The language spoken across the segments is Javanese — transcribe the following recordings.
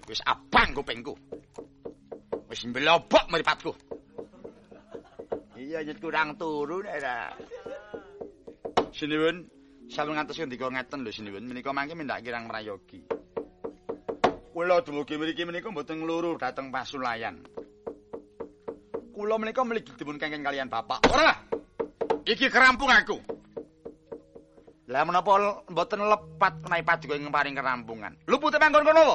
Wis abang kupingku. Wis mbelobok mripatku. Iya nyet kurang turu nek ra. Sinuwun, sampun ngantos ndika ngeten lho sinuwun, menika mangke mindak kirang mrayogi. Kula dumugi mriki menika mboten ngluru dhateng Pasulayan. Kula menika mligi dipun kengken kalian bapak. Ora. Iki kerampung aku. Lah menapa mboten lepat menawi paduka ing paring kerampungan. Lho putih manggon kono lho.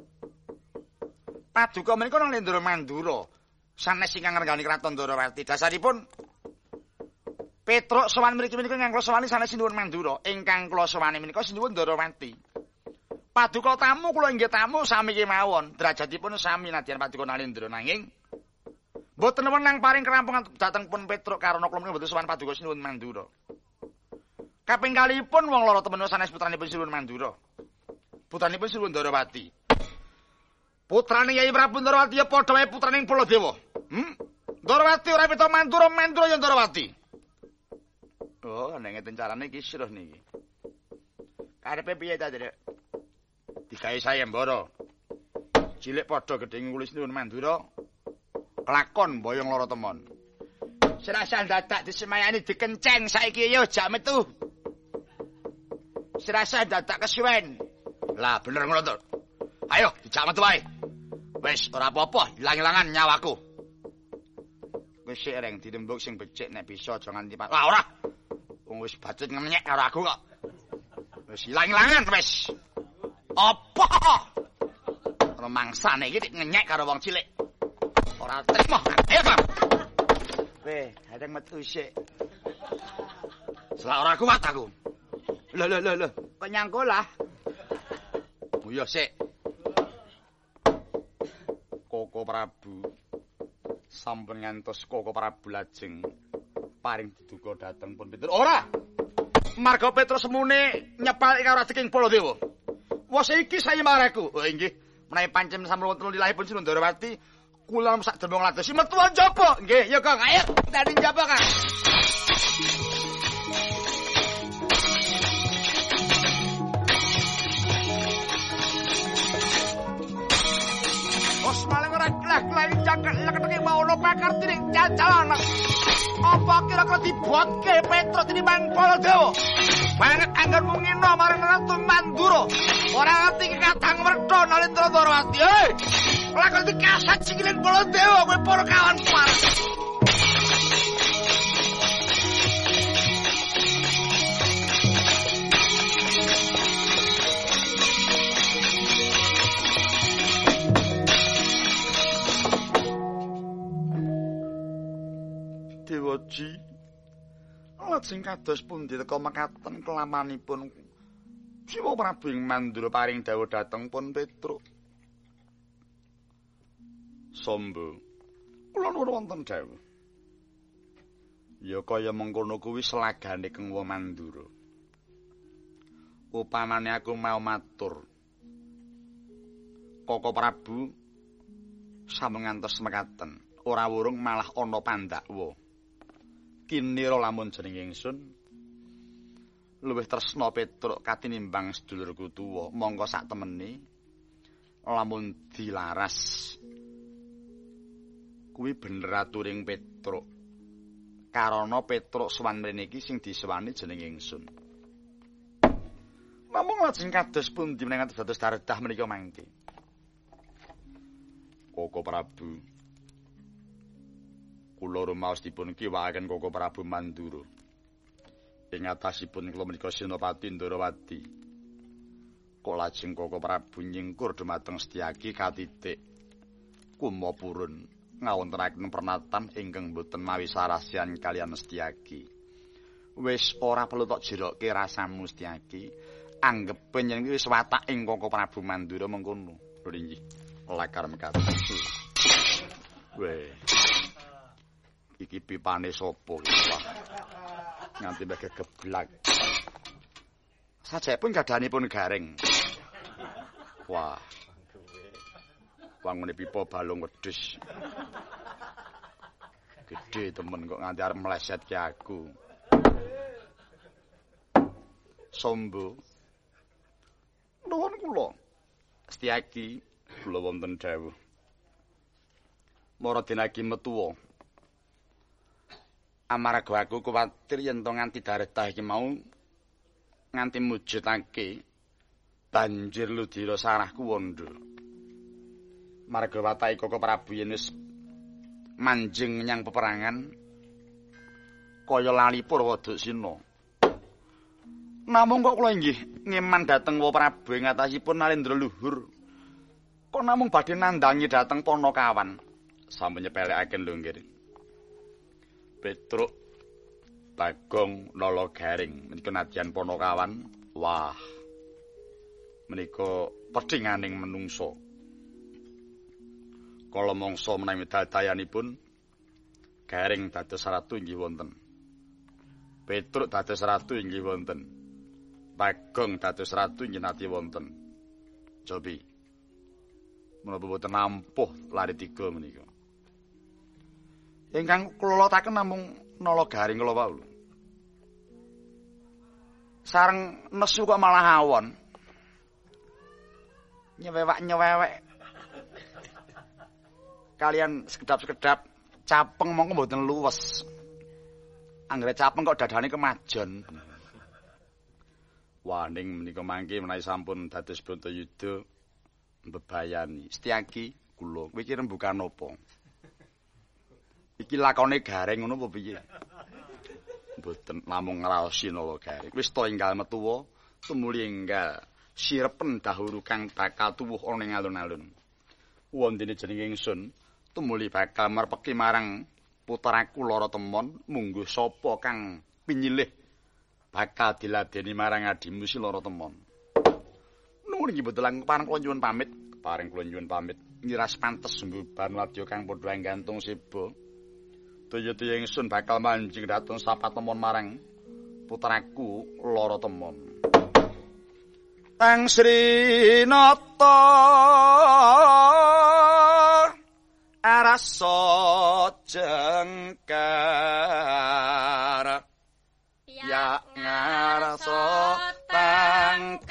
Paduka menika nang Lendra Mandura. Sanes ingkang ngrengani kraton Ndarawati. Dasaripun Petruk sowan mriki menika ingkang kula sowani sanes sinuwun Mandura. Ingkang kula sowani menika sinuwun Ndarawati. Paduka tamu kula inggih tamu sami kemawon. Derajatipun sami nadyan paduka Nalendra nanging mboten wenang paring kerampungan dhateng pun Petruk karana kula menika mboten sowan paduka sinuwun Mandura. Kaping kalipun wong loro temen sanes putranipun sinuwun Mandura. Putranipun sinuwun Ndarawati. Putrane Yai Prabu Ndarawati ya padha wae putraning Baladewa. Ndarawati ora pita Mandura, Mandura ya Ndarawati. Oh, nek ngeten carane iki sirah niki. Karepe piye ta, Dek? Digawe sayembara. Cilik padha gedhing kulis nuwun Mandura. Kelakon boyong loro temon. Serasa dadak disemayani dikenceng saiki yo jak metu. Serasa dadak kesuwen. Lah bener ngono to. Ayo dijak metu wae. Wis ora apa-apa, ilang-ilangan nyawaku. Wis sik reng dirembuk sing becik nek bisa aja nganti Pak. Wah ora. Wong wis bacot ngenyek karo aku kok. Wis ilang-ilangan wis. Apa? Remangsane iki ngenyek karo wong cilik. Ora trimo. Ayo, Bang. Weh, kadang metu sik. Selak ora kuat aku. Lho. Kok nyangkul lah. Oh iya sik. Koko Prabu sampun ngantos Koko Prabu lajeng paring diduga dhateng pun Petruk. Ora. Marga Petruk semune nyepal karo Radeking Baladewa. Wes iki sayembaraku. Oh inggih, menawi pancen sampun wonten lilahipun Sinuwun Ndarawati, kula sak demung ladosi metu njaba. Nggih, ya Kang. Ayo dadi njaba, Kang. Maling ora kelah-kelah cangkek leketake maono pakartining cacalan. Apa kira-kira dibotke Petruk tinimbang Baladewa? Banget anggar mungino marang Ratu Mandura. Ora ngerti kadang werta Nalendra Ndarawati. Hei! Lakon dikasat sikilin Baladewa kowe para kawan par. Dewaji lajeng kados pundi teka mekaten kelamanipun Siwa Prabu ing Mandura paring dawuh dhateng pun Petruk. Sombo kula nuwun wonten dawuh. Ya kaya mengkono kuwi selagane keng wong Mandura. Upamane aku mau matur Koko Prabu sampun ngantos mekaten, ora wurung malah ana pandakwa. Kinira lamun jeneng ingsun luwih tresna Petruk katinimbang sedulurku tuwa, mongko sak temene lamun dilaras kuwi bener aturing Petruk. Karana Petruk sowan mrene iki sing disewani jeneng ingsun. Namung lajeng kados pundi meneng dados daredah menika mangke. Koko Prabu kula rumaos dipun kiwakaken Koko Prabu Mandura. Ing atasipun kula menika Senopati Ndarawati. Kok lajeng Koko Prabu nyingkur dumateng Setyaki katitik Kumapurun ngawontenaken pernatan ingkang boten mawi sarasian kaliyan Setyaki. Wis ora perlu tok jerokke rasamu Setyaki. Anggep yen wis watak ing Koko Prabu Mandura mengkono. Lho nggih. Lakar mekaten. Weh. Iki pipane sapa iki? Wah. Nganti mbek geblak. Sajepun gadhanipun garing. Wah. Wangune pipa balung wedhus. Gedhe temen kok nganti arep melesetke aku. Sombo. Nuwun kula. Setyaki. kula wonten dawuh. Mara dinagi metuwa. Amarga aku kuwatir yen to nganti daretah iki mau nganti mujudake banjir ludira sarahku wanda. Marga watake Koko Prabu yen wis manjing menyang peperangan kaya lali Purwadasina. Namung kok kula inggih ngeman dhateng Wa Prabu ing atasipun Narendra luhur. Kok namung badhe nandangi dhateng Panakawan. Sampun nyepelekaken lho nggih. Petruk Bagong Nala Garing menika nadyan Panakawan. Wah. Menika pedhinganing menungso. Kala mangsa menawi dadayanipun Garing dados ratu inggih wonten. Petruk dados ratu inggih wonten. Bagong dados ratu inggih nate wonten. Cobi. Menapa boten nampuh lari tiga menika. Ingkang kula letaken namung Nala Garing kula wau. Sareng nesu kok malah awon. Nyewewak-nyewewek. Kalian sekedap-sekedap capeng mongko mboten luwes. Anggere capeng kok dadane kemajon. Waning menika mangke menawi sampun dados Bratayuda mbebayani. Setyaki kula, kowe iki rembugan napa? Iki lakone Garing ngono apa piye? Mboten namung ngraosi Nala Garing. Wis to enggal metuwa, tumuli enggal sirepen dahulu kang bakal tuwuh ana ing alun-alun. Wondene jeneng ingsun tumuli bakal marpeki marang putraku Lara Temon, mungguh sapa kang pinyilih bakal diladeni marang adimu si Lara Temon. Nuwun inggih betulan kepareng kula nyuwun pamit, kepareng kula nyuwun pamit. Ngiras pantes mbeban wadya kang padha gantung seba. Daya ingsun bakal manjing dhateng sapa temon marang putraku Lara Temon. Tang Sri Nata arasa jengkar ya ngarasa tangkar